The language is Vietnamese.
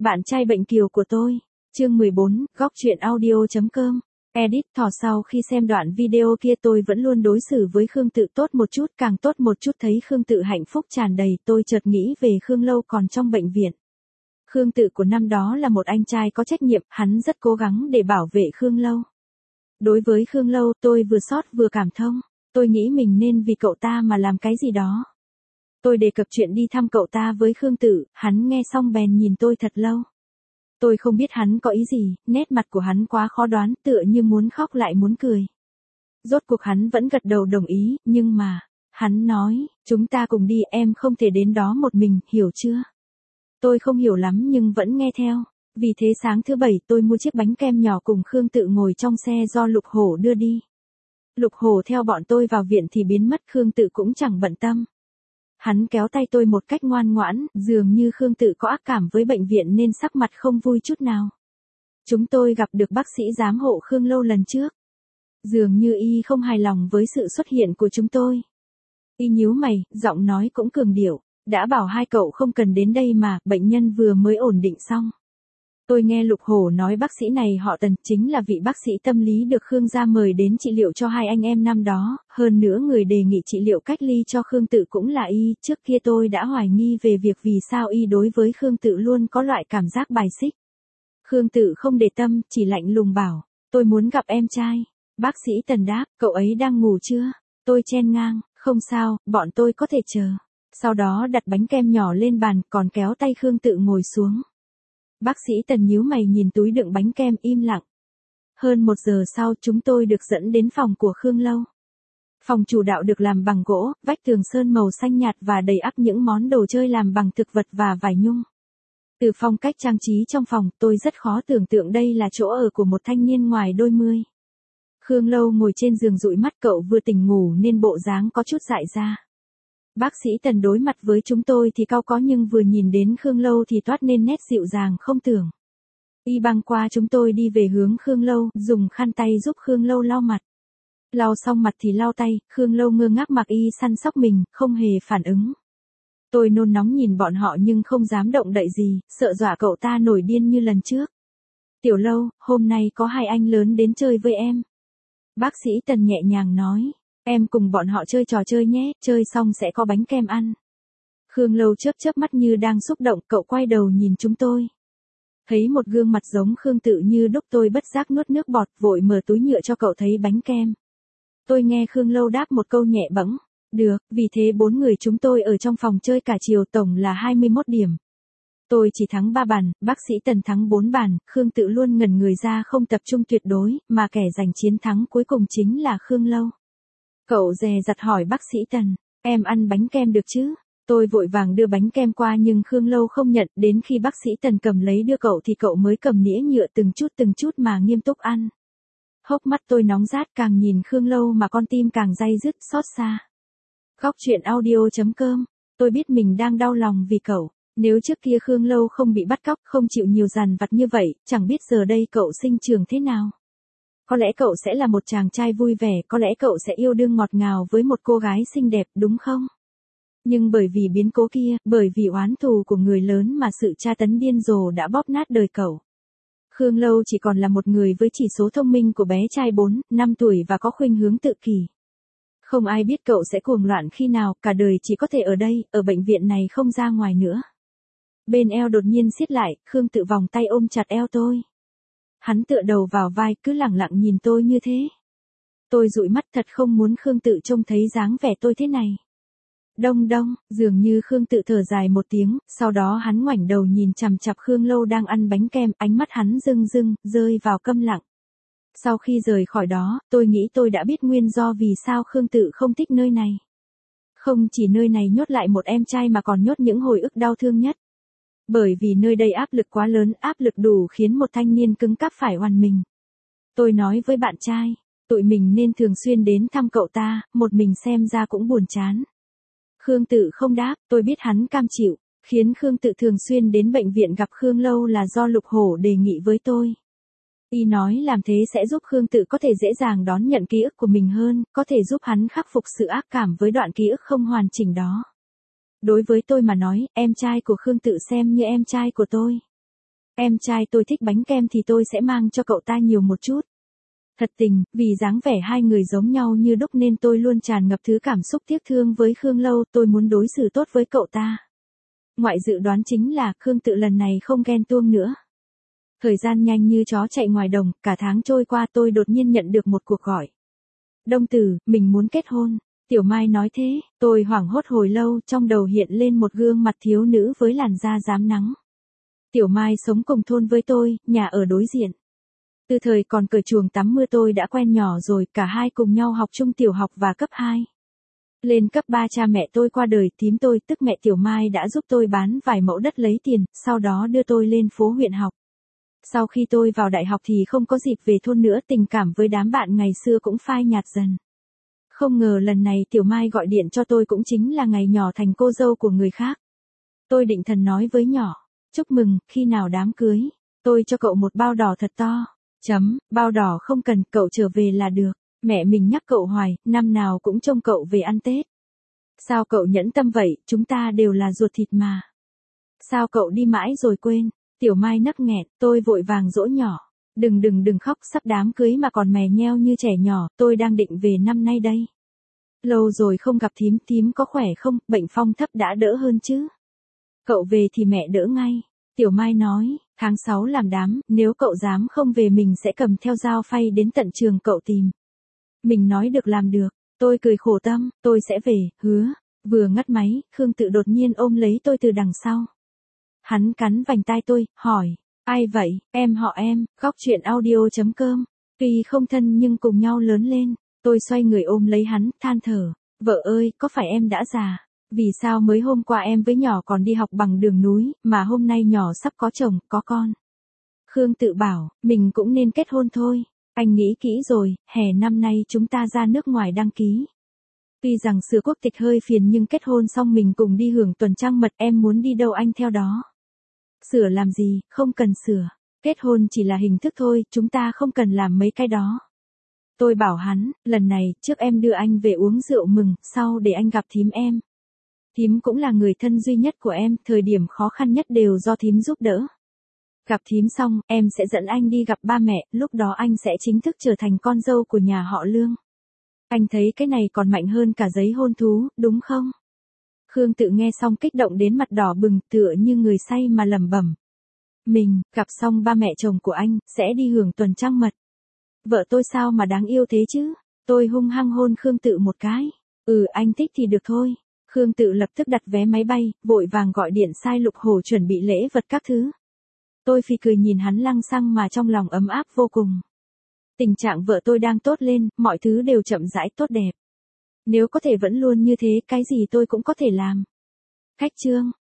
Bạn trai bệnh kiều của tôi. Chương 14, góc truyện audio.com. Edit thỏ sau khi xem đoạn video kia tôi vẫn luôn đối xử với Khương Tự tốt một chút, càng tốt một chút, thấy Khương Tự hạnh phúc tràn đầy, tôi chợt nghĩ về Khương Lâu còn trong bệnh viện. Khương Tự của năm đó là một anh trai có trách nhiệm, hắn rất cố gắng để bảo vệ Khương Lâu. Đối với Khương Lâu, tôi vừa xót vừa cảm thông, tôi nghĩ mình nên vì cậu ta mà làm cái gì đó. Tôi đề cập chuyện đi thăm cậu ta với Khương Tự, hắn nghe xong bèn nhìn tôi thật lâu. Tôi không biết hắn có ý gì, nét mặt của hắn quá khó đoán, tựa như muốn khóc lại muốn cười. Rốt cuộc hắn vẫn gật đầu đồng ý, nhưng mà, hắn nói, chúng ta cùng đi, em không thể đến đó một mình, hiểu chưa? Tôi không hiểu lắm nhưng vẫn nghe theo. Vì thế sáng thứ Bảy tôi mua chiếc bánh kem nhỏ cùng Khương Tự ngồi trong xe do Lục Hổ đưa đi. Lục Hổ theo bọn tôi vào viện thì biến mất, Khương Tự cũng chẳng bận tâm. Hắn kéo tay tôi một cách ngoan ngoãn, dường như Khương Tự có ác cảm với bệnh viện nên sắc mặt không vui chút nào. Chúng tôi gặp được bác sĩ giám hộ Khương Lâu lần trước. Dường như y không hài lòng với sự xuất hiện của chúng tôi. Y nhíu mày, giọng nói cũng cường điệu, đã bảo hai cậu không cần đến đây mà, bệnh nhân vừa mới ổn định xong. Tôi nghe Lục Hổ nói bác sĩ này họ Tần, chính là vị bác sĩ tâm lý được Khương gia mời đến trị liệu cho hai anh em năm đó, hơn nữa người đề nghị trị liệu cách ly cho Khương Tự cũng là y, trước kia tôi đã hoài nghi về việc vì sao y đối với Khương Tự luôn có loại cảm giác bài xích. Khương Tự không để tâm, chỉ lạnh lùng bảo, tôi muốn gặp em trai. Bác sĩ Tần đáp, cậu ấy đang ngủ chưa? Tôi chen ngang, không sao, bọn tôi có thể chờ. Sau đó đặt bánh kem nhỏ lên bàn, còn kéo tay Khương Tự ngồi xuống. Bác sĩ Tần nhíu mày nhìn túi đựng bánh kem im lặng. Hơn 1 giờ sau chúng tôi được dẫn đến phòng của Khương Lâu. Phòng chủ đạo được làm bằng gỗ, vách tường sơn màu xanh nhạt và đầy ắp những món đồ chơi làm bằng thực vật và vải nhung. Từ phong cách trang trí trong phòng, tôi rất khó tưởng tượng đây là chỗ ở của một thanh niên ngoài đôi mươi. Khương Lâu ngồi trên giường dụi mắt, cậu vừa tỉnh ngủ nên bộ dáng có chút dại ra. Bác sĩ Tần đối mặt với chúng tôi thì cau có nhưng vừa nhìn đến Khương Lâu thì toát nên nét dịu dàng không tưởng. Y băng qua chúng tôi đi về hướng Khương Lâu, dùng khăn tay giúp Khương Lâu lau mặt. Lau xong mặt thì lau tay, Khương Lâu ngơ ngác mặc y săn sóc mình, không hề phản ứng. Tôi nôn nóng nhìn bọn họ nhưng không dám động đậy gì, sợ dọa cậu ta nổi điên như lần trước. Tiểu Lâu, hôm nay có hai anh lớn đến chơi với em. Bác sĩ Tần nhẹ nhàng nói. Em cùng bọn họ chơi trò chơi nhé, chơi xong sẽ có bánh kem ăn. Khương Lâu chớp chớp mắt như đang xúc động, cậu quay đầu nhìn chúng tôi. Thấy một gương mặt giống Khương Tự như đúc, tôi bất giác nuốt nước bọt, vội mở túi nhựa cho cậu thấy bánh kem. Tôi nghe Khương Lâu đáp một câu nhẹ bẫng, được, vì thế 4 người chúng tôi ở trong phòng chơi cả chiều, tổng là 21 điểm. Tôi chỉ thắng 3 bàn, bác sĩ Tần thắng 4 bàn, Khương Tự luôn ngẩn người ra không tập trung tuyệt đối, mà kẻ giành chiến thắng cuối cùng chính là Khương Lâu. Cậu dè dặt hỏi bác sĩ Tần, em ăn bánh kem được chứ? Tôi vội vàng đưa bánh kem qua nhưng Khương Lâu không nhận, đến khi bác sĩ Tần cầm lấy đưa cậu thì cậu mới cầm nĩa nhựa từng chút mà nghiêm túc ăn. Hốc mắt tôi nóng rát, càng nhìn Khương Lâu mà con tim càng day dứt xót xa. Góc truyện audio.com, tôi biết mình đang đau lòng vì cậu, nếu trước kia Khương Lâu không bị bắt cóc, không chịu nhiều dằn vặt như vậy, chẳng biết giờ đây cậu sinh trưởng thế nào. Có lẽ cậu sẽ là một chàng trai vui vẻ, có lẽ cậu sẽ yêu đương ngọt ngào với một cô gái xinh đẹp, đúng không? Nhưng bởi vì biến cố kia, bởi vì oán thù của người lớn mà sự tra tấn điên rồ đã bóp nát đời cậu. Khương Lâu chỉ còn là một người với chỉ số thông minh của bé trai 4, 5 tuổi và có khuynh hướng tự kỷ. Không ai biết cậu sẽ cuồng loạn khi nào, cả đời chỉ có thể ở đây, ở bệnh viện này không ra ngoài nữa. Bên eo đột nhiên siết lại, Khương Tự vòng tay ôm chặt eo tôi. Hắn tựa đầu vào vai, cứ lẳng lặng nhìn tôi như thế. Tôi dụi mắt, thật không muốn Khương Tự trông thấy dáng vẻ tôi thế này. Đông đông, dường như Khương Tự thở dài một tiếng, sau đó hắn ngoảnh đầu nhìn chằm chằm Khương Lâu đang ăn bánh kem, ánh mắt hắn rưng rưng, rơi vào câm lặng. Sau khi rời khỏi đó, tôi nghĩ tôi đã biết nguyên do vì sao Khương Tự không thích nơi này. Không chỉ nơi này nhốt lại một em trai mà còn nhốt những hồi ức đau thương nhất. Bởi vì nơi đây áp lực quá lớn, áp lực đủ khiến một thanh niên cứng cáp phải oằn mình. Tôi nói với bạn trai, tụi mình nên thường xuyên đến thăm cậu ta, một mình xem ra cũng buồn chán. Khương Tự không đáp, tôi biết hắn cam chịu, khiến Khương Tự thường xuyên đến bệnh viện gặp Khương Lâu là do Lục Hổ đề nghị với tôi. Y nói làm thế sẽ giúp Khương Tự có thể dễ dàng đón nhận ký ức của mình hơn, có thể giúp hắn khắc phục sự ác cảm với đoạn ký ức không hoàn chỉnh đó. Đối với tôi mà nói, em trai của Khương Tự xem như em trai của tôi. em trai tôi thích bánh kem thì tôi sẽ mang cho cậu ta nhiều một chút. Thật tình, vì dáng vẻ hai người giống nhau như đúc nên tôi luôn tràn ngập thứ cảm xúc tiếc thương với Khương Lâu, tôi muốn đối xử tốt với cậu ta. Ngoại dự đoán chính là Khương Tự lần này không ghen tuông nữa. Thời gian nhanh như chó chạy ngoài đồng, cả tháng trôi qua tôi đột nhiên nhận được một cuộc gọi. Đông Tử, mình muốn kết hôn. Tiểu Mai nói thế, tôi hoảng hốt hồi lâu, trong đầu hiện lên một gương mặt thiếu nữ với làn da rám nắng. Tiểu Mai sống cùng thôn với tôi, nhà ở đối diện. Từ thời còn cởi chuồng tắm mưa tôi đã quen nhỏ rồi, cả hai cùng nhau học chung tiểu học và cấp 2. Lên cấp 3 cha mẹ tôi qua đời, thím tôi tức mẹ Tiểu Mai đã giúp tôi bán vài mẫu đất lấy tiền, sau đó đưa tôi lên phố huyện học. Sau khi tôi vào đại học thì không có dịp về thôn nữa, tình cảm với đám bạn ngày xưa cũng phai nhạt dần. Không ngờ lần này Tiểu Mai gọi điện cho tôi cũng chính là ngày nhỏ thành cô dâu của người khác. Tôi định thần nói với nhỏ, chúc mừng, khi nào đám cưới, tôi cho cậu một bao đỏ thật to. Bao đỏ không cần, cậu trở về là được. Mẹ mình nhắc cậu hoài, năm nào cũng trông cậu về ăn Tết. Sao cậu nhẫn tâm vậy, chúng ta đều là ruột thịt mà. Sao cậu đi mãi rồi quên. Tiểu Mai nấc nghẹn, tôi vội vàng dỗ nhỏ. Đừng khóc, sắp đám cưới mà còn mè nheo như trẻ nhỏ, tôi đang định về năm nay đây. Lâu rồi không gặp thím, thím có khỏe không, bệnh phong thấp đã đỡ hơn chứ. Cậu về thì mẹ đỡ ngay. Tiểu Mai nói, tháng 6 làm đám, nếu cậu dám không về mình sẽ cầm theo dao phay đến tận trường cậu tìm. Mình nói được làm được, tôi cười khổ tâm, tôi sẽ về, hứa. Vừa ngắt máy, Khương Tự đột nhiên ôm lấy tôi từ đằng sau. Hắn cắn vành tai tôi, hỏi, ai vậy, em họ em, góc chuyện audio.com. Tuy không thân nhưng cùng nhau lớn lên, tôi xoay người ôm lấy hắn, than thở, vợ ơi, có phải em đã già? Vì sao mới hôm qua em với nhỏ còn đi học bằng đường núi, mà hôm nay nhỏ sắp có chồng, có con? Khương Tự bảo, mình cũng nên kết hôn thôi. Anh nghĩ kỹ rồi, hè năm nay chúng ta ra nước ngoài đăng ký. Tuy rằng sửa quốc tịch hơi phiền nhưng kết hôn xong mình cùng đi hưởng tuần trăng mật, em muốn đi đâu anh theo đó. Sửa làm gì, không cần sửa. Kết hôn chỉ là hình thức thôi, chúng ta không cần làm mấy cái đó. Tôi bảo hắn, lần này, trước em đưa anh về uống rượu mừng, sau để anh gặp thím em. Thím cũng là người thân duy nhất của em, thời điểm khó khăn nhất đều do thím giúp đỡ. Gặp thím xong, em sẽ dẫn anh đi gặp ba mẹ, lúc đó anh sẽ chính thức trở thành con dâu của nhà họ Lương. Anh thấy cái này còn mạnh hơn cả giấy hôn thú, đúng không? Khương Tự nghe xong kích động đến mặt đỏ bừng, tựa như người say mà lẩm bẩm. Mình, gặp xong ba mẹ chồng của anh, sẽ đi hưởng tuần trăng mật. Vợ tôi sao mà đáng yêu thế chứ? Tôi hung hăng hôn Khương Tự một cái. Anh thích thì được thôi. Khương Tự lập tức đặt vé máy bay, vội vàng gọi điện sai Lục Hổ chuẩn bị lễ vật các thứ. Tôi phì cười nhìn hắn lăng xăng mà trong lòng ấm áp vô cùng. Tình trạng vợ tôi đang tốt lên, mọi thứ đều chậm rãi tốt đẹp. Nếu có thể vẫn luôn như thế, cái gì tôi cũng có thể làm. Cách chương